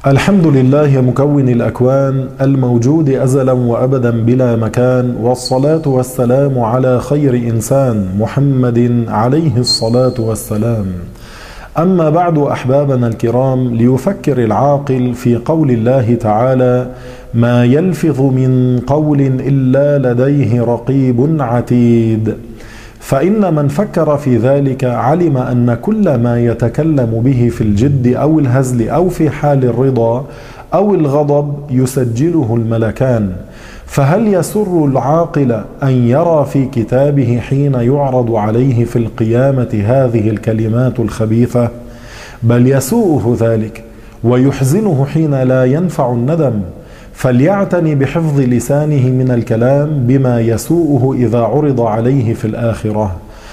الحمد لله مكون الأكوان الموجود أزلا وأبدا بلا مكان، والصلاة والسلام على خير إنسان محمد عليه الصلاة والسلام. أما بعد أحبابنا الكرام، ليفكر العاقل في قول الله تعالى: ما يلفظ من قول إلا لديه رقيب عتيد. فإن من فكر في ذلك علم أن كل ما يتكلم به في الجد أو الهزل أو في حال الرضا أو الغضب يسجله الملكان. فهل يسر العاقل أن يرى في كتابه حين يعرض عليه في القيامة هذه الكلمات الخبيثة؟ بل يسوءه ذلك ويحزنه حين لا ينفع الندم. فليعتني بحفظ لسانه من الكلام بما يسوءه إذا عرض عليه في الآخرة.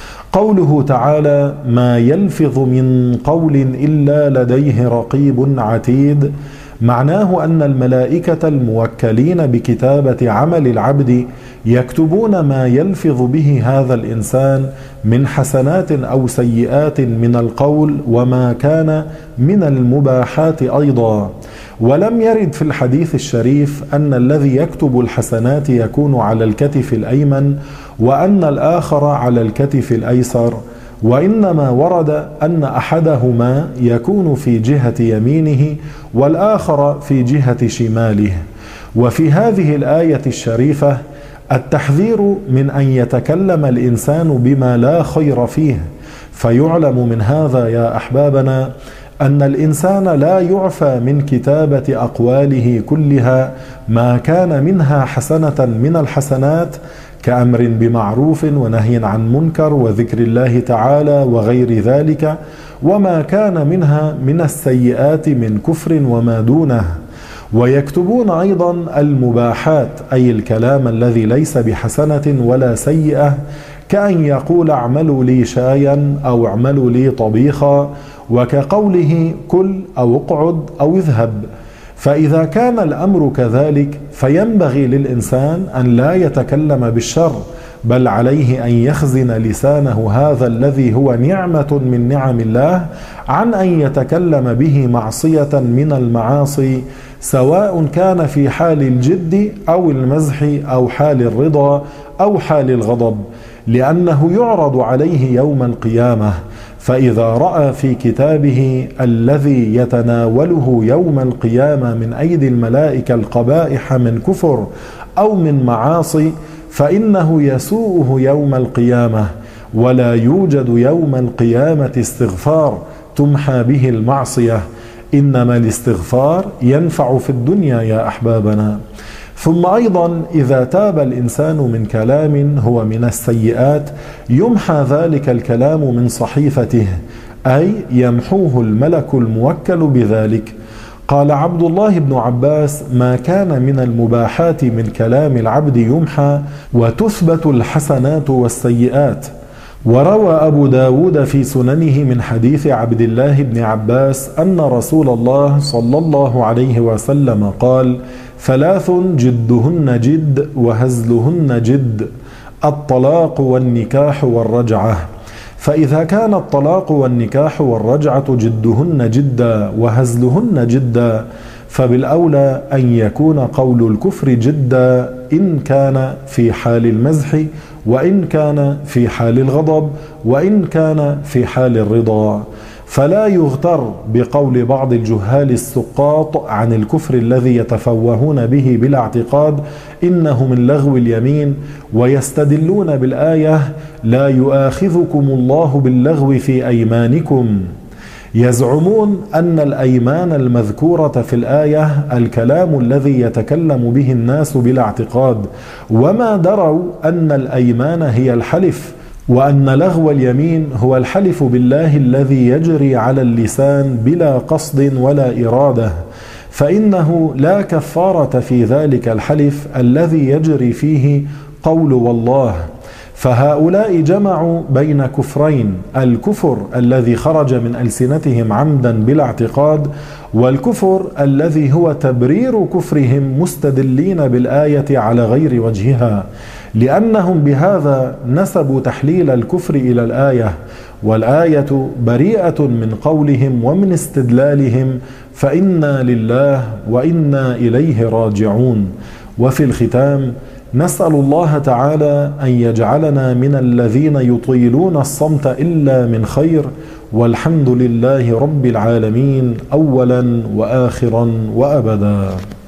قوله تعالى: ما يلفظ من قول إلا لديه رقيب عتيد، معناه أن الملائكة الموكلين بكتابة عمل العبد يكتبون ما يلفظ به هذا الإنسان من حسنات أو سيئات من القول وما كان من المباحات أيضا. ولم يرد في الحديث الشريف أن الذي يكتب الحسنات يكون على الكتف الأيمن وأن الآخر على الكتف الأيسر، وإنما ورد أن أحدهما يكون في جهة يمينه والآخر في جهة شماله. وفي هذه الآية الشريفة التحذير من أن يتكلم الإنسان بما لا خير فيه. فيعلم من هذا يا أحبابنا أن الإنسان لا يعفى من كتابة أقواله كلها ما كان منها حسنة من الحسنات، كأمر بمعروف ونهي عن منكر وذكر الله تعالى وغير ذلك، وما كان منها من السيئات من كفر وما دونه. ويكتبون أيضا المباحات، أي الكلام الذي ليس بحسنة ولا سيئة، كأن يقول: اعملوا لي شايا أو اعملوا لي طبيخا، وكقوله: كل أو اقعد أو اذهب. فإذا كان الأمر كذلك فينبغي للإنسان أن لا يتكلم بالشر، بل عليه أن يخزن لسانه هذا الذي هو نعمة من نعم الله عن أن يتكلم به معصية من المعاصي، سواء كان في حال الجد أو المزح أو حال الرضا أو حال الغضب، لأنه يعرض عليه يوم القيامة. فإذا رأى في كتابه الذي يتناوله يوم القيامة من أيدي الملائكة القبائح من كفر أو من معاصي، فإنه يسوءه يوم القيامة، ولا يوجد يوم القيامة استغفار تمحى به المعصية، إنما الاستغفار ينفع في الدنيا يا أحبابنا. ثم أيضا إذا تاب الإنسان من كلام هو من السيئات يمحى ذلك الكلام من صحيفته، أي يمحوه الملك الموكل بذلك. قال عبد الله بن عباس: ما كان من المباحات من كلام العبد يمحى وتثبت الحسنات والسيئات. وروى أبو داود في سننه من حديث عبد الله بن عباس أن رسول الله صلى الله عليه وسلم قال: ثلاث جدهن جد وهزلهن جد: الطلاق والنكاح والرجعة. فإذا كان الطلاق والنكاح والرجعة جدهن جدا وهزلهن جدا، فبالأولى أن يكون قول الكفر جدا إن كان في حال المزح، وإن كان في حال الغضب، وإن كان في حال الرضا. فلا يغتر بقول بعض الجهال السقاط عن الكفر الذي يتفوهون به بلا اعتقاد إنه من لغو اليمين، ويستدلون بالآية: لا يؤاخذكم الله باللغو في أيمانكم. يزعمون أن الأيمان المذكورة في الآية الكلام الذي يتكلم به الناس بلا اعتقاد، وما دروا أن الأيمان هي الحلف، وأن لغو اليمين هو الحلف بالله الذي يجري على اللسان بلا قصد ولا إرادة، فإنه لا كفارة في ذلك الحلف الذي يجري فيه قول والله. فهؤلاء جمعوا بين كفرين: الكفر الذي خرج من ألسنتهم عمدا بلا اعتقاد، والكفر الذي هو تبرير كفرهم مستدلين بالآية على غير وجهها، لأنهم بهذا نسبوا تحليل الكفر إلى الآية، والآية بريئة من قولهم ومن استدلالهم، فإنا لله وإنا إليه راجعون. وفي الختام نسأل الله تعالى أن يجعلنا من الذين يطيلون الصمت إلا من خير، والحمد لله رب العالمين أولا وآخرا وأبدا.